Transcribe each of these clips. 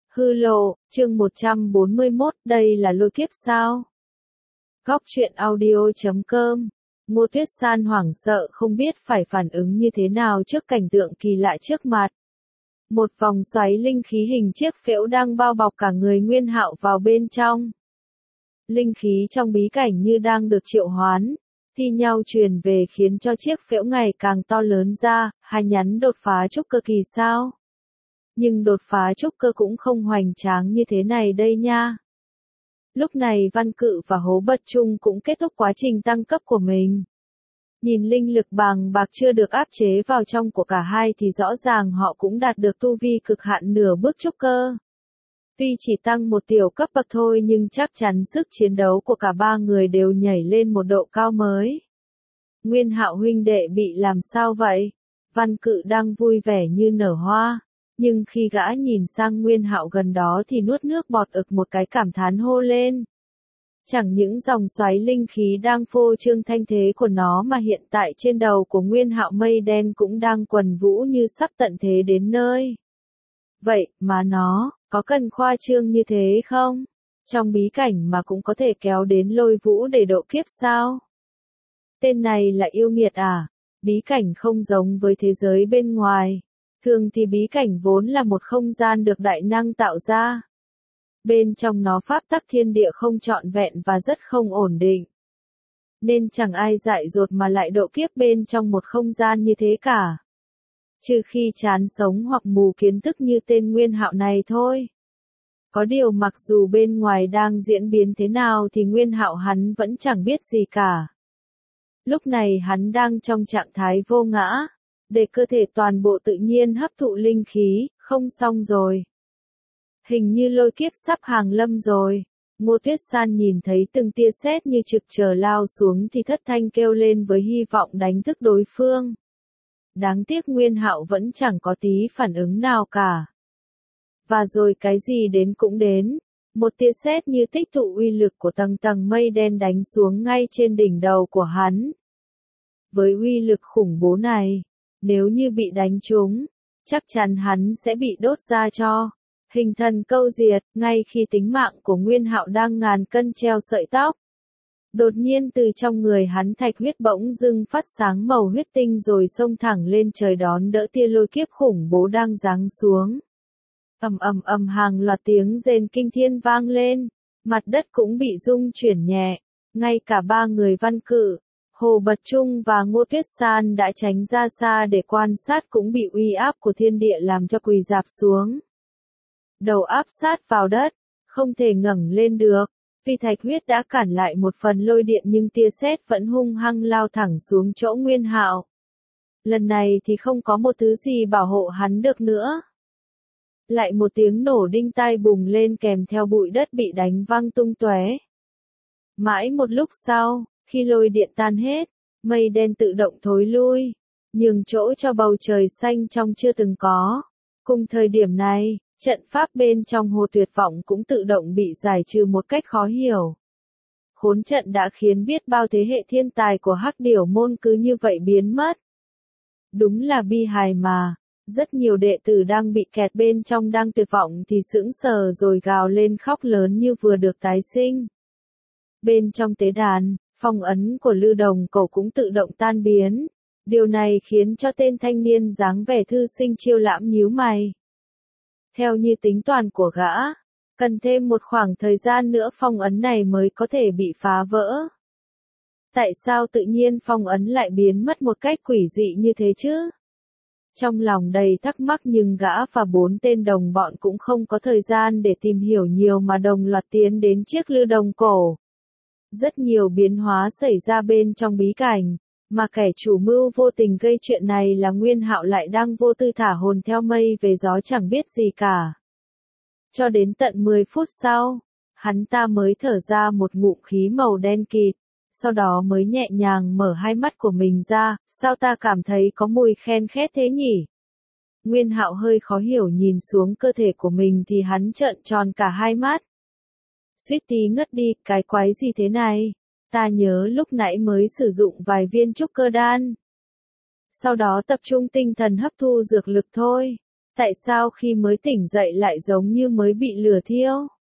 Hư lộ, chương 141, đây là lôi kiếp sao? Góc truyện audio.com. Ngô Tuyết San hoảng sợ không biết phải phản ứng như thế nào trước cảnh tượng kỳ lạ trước mặt. Một vòng xoáy linh khí hình chiếc phễu đang bao bọc cả người Nguyên Hạo vào bên trong. Linh khí trong bí cảnh như đang được triệu hoán, thi nhau truyền về khiến cho chiếc phễu ngày càng to lớn ra, hai nhắn đột phá trúc cơ kỳ sao? Nhưng đột phá trúc cơ cũng không hoành tráng như thế này đây nha. Lúc này Văn Cự và Hố Bật Trung cũng kết thúc quá trình tăng cấp của mình. Nhìn linh lực bàng bạc chưa được áp chế vào trong của cả hai thì rõ ràng họ cũng đạt được tu vi cực hạn nửa bước trúc cơ. Tuy chỉ tăng một tiểu cấp bậc thôi nhưng chắc chắn sức chiến đấu của cả ba người đều nhảy lên một độ cao mới. Nguyên Hạo huynh đệ bị làm sao vậy? Văn Cự đang vui vẻ như nở hoa. Nhưng khi gã nhìn sang Nguyên Hạo gần đó thì nuốt nước bọt ực một cái cảm thán hô lên. Chẳng những dòng xoáy linh khí đang phô trương thanh thế của nó mà hiện tại trên đầu của Nguyên Hạo mây đen cũng đang quần vũ như sắp tận thế đến nơi. Vậy mà nó, có cần khoa trương như thế không? Trong bí cảnh mà cũng có thể kéo đến lôi vũ để độ kiếp sao? Tên này là yêu nghiệt à? Bí cảnh không giống với thế giới bên ngoài. Thường thì bí cảnh vốn là một không gian được đại năng tạo ra. Bên trong nó pháp tắc thiên địa không trọn vẹn và rất không ổn định. Nên chẳng ai dại dột mà lại độ kiếp bên trong một không gian như thế cả. Trừ khi chán sống hoặc mù kiến thức như tên Nguyên Hạo này thôi. Có điều mặc dù bên ngoài đang diễn biến thế nào thì Nguyên Hạo hắn vẫn chẳng biết gì cả. Lúc này hắn đang trong trạng thái vô ngã. Để cơ thể toàn bộ tự nhiên hấp thụ linh khí, không xong rồi. Hình như lôi kiếp sắp hàng lâm rồi. Ngô Tuyết San nhìn thấy từng tia sét như trực chờ lao xuống thì thất thanh kêu lên với hy vọng đánh thức đối phương. Đáng tiếc Nguyên Hạo vẫn chẳng có tí phản ứng nào cả. Và rồi cái gì đến cũng đến. Một tia sét như tích tụ uy lực của tầng tầng mây đen đánh xuống ngay trên đỉnh đầu của hắn. Với uy lực khủng bố này, nếu như bị đánh trúng, chắc chắn hắn sẽ bị đốt ra cho. Hình thần câu diệt, ngay khi tính mạng của Nguyên Hạo đang ngàn cân treo sợi tóc. Đột nhiên từ trong người hắn thạch huyết bỗng dưng phát sáng màu huyết tinh rồi xông thẳng lên trời đón đỡ tia lôi kiếp khủng bố đang giáng xuống. Ầm ầm ầm hàng loạt tiếng rền kinh thiên vang lên, mặt đất cũng bị rung chuyển nhẹ, ngay cả ba người Văn Cự, Hồ Bật Trung và Ngô Tuyết San đã tránh ra xa để quan sát cũng bị uy áp của thiên địa làm cho quỳ rạp xuống. Đầu áp sát vào đất, không thể ngẩng lên được. Tuy thạch huyết đã cản lại một phần lôi điện nhưng tia sét vẫn hung hăng lao thẳng xuống chỗ Nguyên Hạo. Lần này thì không có một thứ gì bảo hộ hắn được nữa. Lại một tiếng nổ đinh tai bùng lên kèm theo bụi đất bị đánh văng tung tóe. Mãi một lúc sau, khi lôi điện tan hết, mây đen tự động thối lui, nhường chỗ cho bầu trời xanh trong chưa từng có. Cùng thời điểm này, trận pháp bên trong hồ tuyệt vọng cũng tự động bị giải trừ một cách khó hiểu. Khốn trận đã khiến biết bao thế hệ thiên tài của Hắc Điểu môn cứ như vậy biến mất. Đúng là bi hài mà, rất nhiều đệ tử đang bị kẹt bên trong đang tuyệt vọng thì sững sờ rồi gào lên khóc lớn như vừa được tái sinh. Bên trong tế đàn, phong ấn của Lư Đồng Cổ cũng tự động tan biến. Điều này khiến cho tên thanh niên dáng vẻ thư sinh Chiêu Lãm nhíu mày. Theo như tính toán của gã, cần thêm một khoảng thời gian nữa phong ấn này mới có thể bị phá vỡ. Tại sao tự nhiên phong ấn lại biến mất một cách quỷ dị như thế chứ? Trong lòng đầy thắc mắc nhưng gã và bốn tên đồng bọn cũng không có thời gian để tìm hiểu nhiều mà đồng loạt tiến đến chiếc Lư Đồng Cổ. Rất nhiều biến hóa xảy ra bên trong bí cảnh, mà kẻ chủ mưu vô tình gây chuyện này là Nguyên Hạo lại đang vô tư thả hồn theo mây về gió chẳng biết gì cả. Cho đến tận 10 phút sau, hắn ta mới thở ra một ngụm khí màu đen kịt, sau đó mới nhẹ nhàng mở hai mắt của mình ra, sao ta cảm thấy có mùi khen khét thế nhỉ? Nguyên Hạo hơi khó hiểu nhìn xuống cơ thể của mình thì hắn trợn tròn cả hai mắt. Suýt tí ngất đi, cái quái gì thế này? Ta nhớ lúc nãy mới sử dụng vài viên trúc cơ đan. Sau đó tập trung tinh thần hấp thu dược lực thôi. Tại sao khi mới tỉnh dậy lại giống như mới bị lửa thiêu?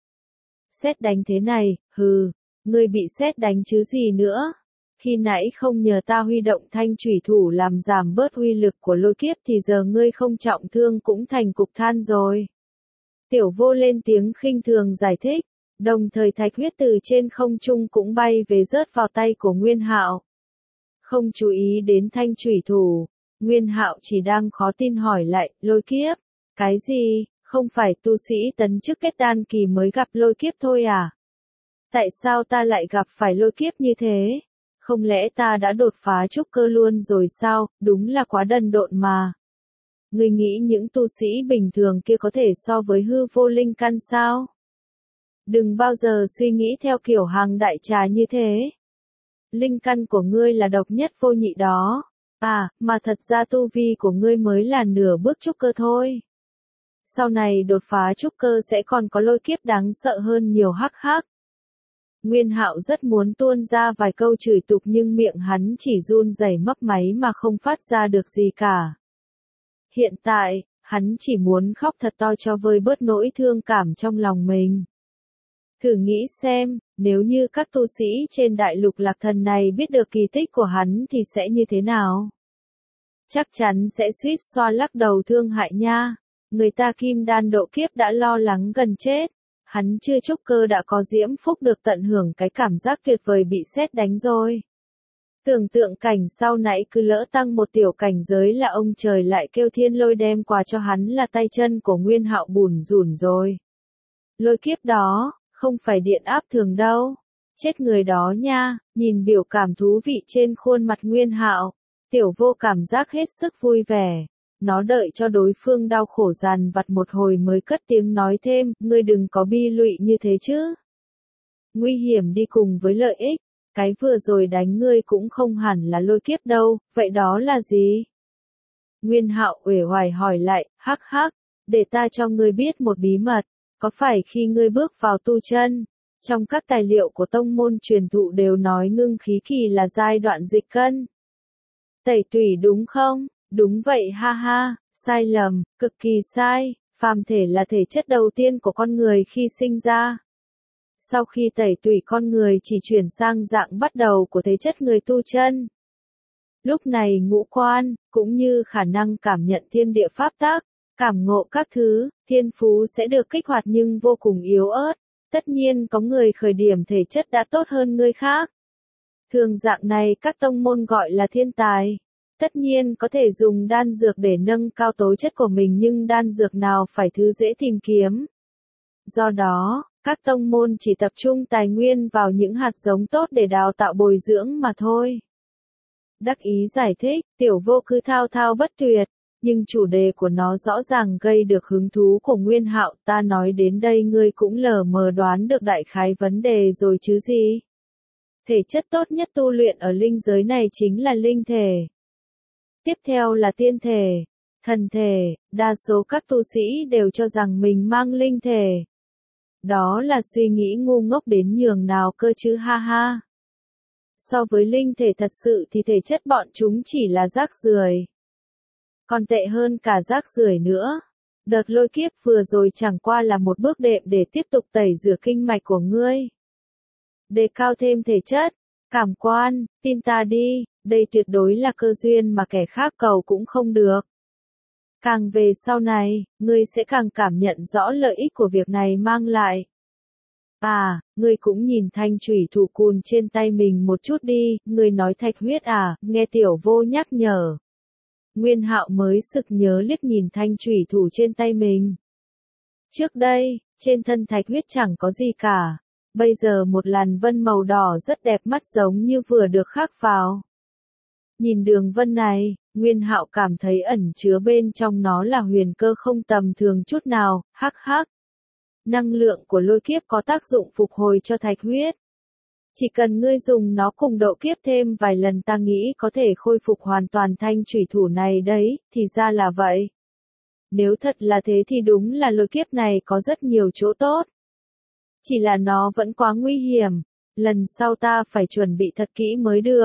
Sét đánh thế này, ngươi bị sét đánh chứ gì nữa? Khi nãy không nhờ ta huy động thanh chủy thủ làm giảm bớt uy lực của lôi kiếp thì giờ ngươi không trọng thương cũng thành cục than rồi. Tiểu Vô lên tiếng khinh thường giải thích, đồng thời thạch huyết từ trên không trung cũng bay về rớt vào tay của Nguyên Hạo. Không chú ý đến thanh chủy thủ, Nguyên Hạo chỉ đang khó tin hỏi lại, lôi kiếp? Cái gì, không phải tu sĩ tấn chức kết đan kỳ mới gặp lôi kiếp thôi à? Tại sao ta lại gặp phải lôi kiếp như thế? Không lẽ ta đã đột phá trúc cơ luôn rồi sao, đúng là quá đần độn mà. Ngươi nghĩ những tu sĩ bình thường kia có thể so với hư vô linh căn sao? Đừng bao giờ suy nghĩ theo kiểu hàng đại trà như thế. Linh căn của ngươi là độc nhất vô nhị đó. Mà thật ra tu vi của ngươi mới là nửa bước trúc cơ thôi. Sau này đột phá trúc cơ sẽ còn có lôi kiếp đáng sợ hơn nhiều hắc hắc. Nguyên Hạo rất muốn tuôn ra vài câu chửi tục nhưng miệng hắn chỉ run rẩy mấp máy mà không phát ra được gì cả. Hiện tại, hắn chỉ muốn khóc thật to cho vơi bớt nỗi thương cảm trong lòng mình. Thử nghĩ xem, nếu như các tu sĩ trên đại lục Lạc Thần này biết được kỳ tích của hắn thì sẽ như thế nào? Chắc chắn sẽ suýt xoa lắc đầu thương hại nha. Người ta kim đan độ kiếp đã lo lắng gần chết. Hắn chưa trúc cơ đã có diễm phúc được tận hưởng cái cảm giác tuyệt vời bị sét đánh rồi. Tưởng tượng cảnh sau nãy cứ lỡ tăng một tiểu cảnh giới là ông trời lại kêu thiên lôi đem quà cho hắn là tay chân của Nguyên Hạo bùn rủn rồi. Lôi kiếp đó, không phải điện áp thường đâu. Chết người đó nha, nhìn biểu cảm thú vị trên khuôn mặt Nguyên Hạo, Tiểu Vô cảm giác hết sức vui vẻ. Nó đợi cho đối phương đau khổ dằn vặt một hồi mới cất tiếng nói thêm, ngươi đừng có bi lụy như thế chứ. Nguy hiểm đi cùng với lợi ích, cái vừa rồi đánh ngươi cũng không hẳn là lôi kiếp đâu, vậy đó là gì? Nguyên Hạo uể oải hỏi lại, hắc hắc, để ta cho ngươi biết một bí mật, có phải khi ngươi bước vào tu chân, trong các tài liệu của tông môn truyền thụ đều nói ngưng khí kỳ là giai đoạn dịch cân. Tẩy tủy đúng không? Đúng vậy ha ha, sai lầm, cực kỳ sai, phàm thể là thể chất đầu tiên của con người khi sinh ra. Sau khi tẩy tủy con người chỉ chuyển sang dạng bắt đầu của thể chất người tu chân. Lúc này ngũ quan, cũng như khả năng cảm nhận thiên địa pháp tắc, cảm ngộ các thứ, thiên phú sẽ được kích hoạt nhưng vô cùng yếu ớt. Tất nhiên có người khởi điểm thể chất đã tốt hơn người khác. Thường dạng này các tông môn gọi là thiên tài. Tất nhiên có thể dùng đan dược để nâng cao tố chất của mình nhưng đan dược nào phải thứ dễ tìm kiếm. Do đó, các tông môn chỉ tập trung tài nguyên vào những hạt giống tốt để đào tạo bồi dưỡng mà thôi. Đắc ý giải thích, Tiểu Vô cứ thao thao bất tuyệt, nhưng chủ đề của nó rõ ràng gây được hứng thú của Nguyên Hạo. Ta nói đến đây ngươi cũng lờ mờ đoán được đại khái vấn đề rồi chứ gì? Thể chất tốt nhất tu luyện ở linh giới này chính là linh thể. Tiếp theo là tiên thể, thần thể, đa số các tu sĩ đều cho rằng mình mang linh thể. Đó là suy nghĩ ngu ngốc đến nhường nào cơ chứ ha ha. So với linh thể thật sự thì thể chất bọn chúng chỉ là rác rưởi. Còn tệ hơn cả rác rưởi nữa. Đợt lôi kiếp vừa rồi chẳng qua là một bước đệm để tiếp tục tẩy rửa kinh mạch của ngươi. Đề cao thêm thể chất, cảm quan, tin ta đi, đây tuyệt đối là cơ duyên mà kẻ khác cầu cũng không được. Càng về sau này, ngươi sẽ càng cảm nhận rõ lợi ích của việc này mang lại. Ngươi cũng nhìn thanh chủy thủ cùn trên tay mình một chút đi, ngươi nói thạch huyết à, nghe Tiểu Vô nhắc nhở. Nguyên Hạo mới sực nhớ liếc nhìn thanh chủy thủ trên tay mình. Trước đây, trên thân thạch huyết chẳng có gì cả. Bây giờ một làn vân màu đỏ rất đẹp mắt giống như vừa được khắc vào. Nhìn đường vân này, Nguyên Hạo cảm thấy ẩn chứa bên trong nó là huyền cơ không tầm thường chút nào, hắc hắc. Năng lượng của lôi kiếp có tác dụng phục hồi cho thạch huyết. Chỉ cần ngươi dùng nó cùng độ kiếp thêm vài lần ta nghĩ có thể khôi phục hoàn toàn thanh chủy thủ này đấy, thì ra là vậy. Nếu thật là thế thì đúng là lôi kiếp này có rất nhiều chỗ tốt. Chỉ là nó vẫn quá nguy hiểm, lần sau ta phải chuẩn bị thật kỹ mới được.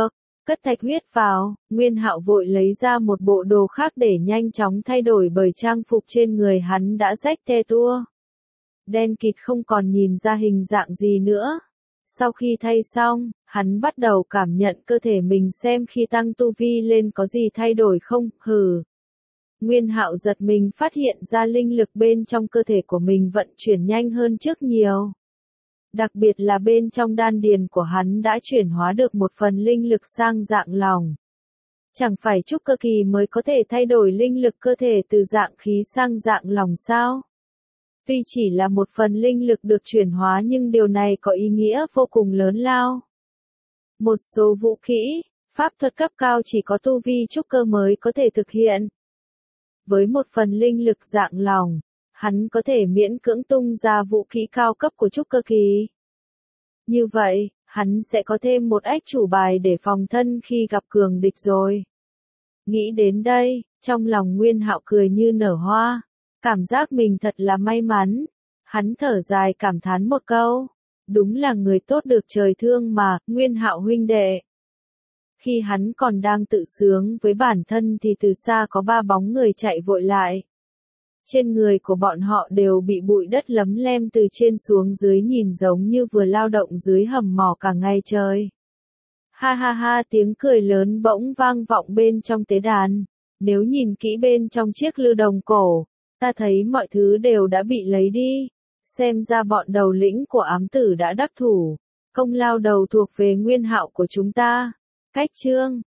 Cất thạch huyết vào, Nguyên Hạo vội lấy ra một bộ đồ khác để nhanh chóng thay đổi bởi trang phục trên người hắn đã rách te tua. Đen kịt không còn nhìn ra hình dạng gì nữa. Sau khi thay xong, hắn bắt đầu cảm nhận cơ thể mình xem khi tăng tu vi lên có gì thay đổi không, Nguyên Hạo giật mình phát hiện ra linh lực bên trong cơ thể của mình vận chuyển nhanh hơn trước nhiều. Đặc biệt là bên trong đan điền của hắn đã chuyển hóa được một phần linh lực sang dạng lòng. Chẳng phải trúc cơ kỳ mới có thể thay đổi linh lực cơ thể từ dạng khí sang dạng lòng sao? Tuy chỉ là một phần linh lực được chuyển hóa nhưng điều này có ý nghĩa vô cùng lớn lao. Một số vũ kỹ, pháp thuật cấp cao chỉ có tu vi trúc cơ mới có thể thực hiện. Với một phần linh lực dạng lòng, hắn có thể miễn cưỡng tung ra vũ khí cao cấp của trúc cơ kỳ. Như vậy, hắn sẽ có thêm một ách chủ bài để phòng thân khi gặp cường địch rồi. Nghĩ đến đây, trong lòng Nguyên Hạo cười như nở hoa. Cảm giác mình thật là may mắn. Hắn thở dài cảm thán một câu. Đúng là người tốt được trời thương mà, Nguyên Hạo huynh đệ. Khi hắn còn đang tự sướng với bản thân thì từ xa có 3 bóng người chạy vội lại. Trên người của bọn họ đều bị bụi đất lấm lem từ trên xuống dưới nhìn giống như vừa lao động dưới hầm mỏ cả ngày trời. Ha ha ha, tiếng cười lớn bỗng vang vọng bên trong tế đàn. Nếu nhìn kỹ bên trong chiếc lư đồng cổ, ta thấy mọi thứ đều đã bị lấy đi. Xem ra bọn đầu lĩnh của ám tử đã đắc thủ. Công lao đầu thuộc về Nguyên Hạo của chúng ta. Cách chương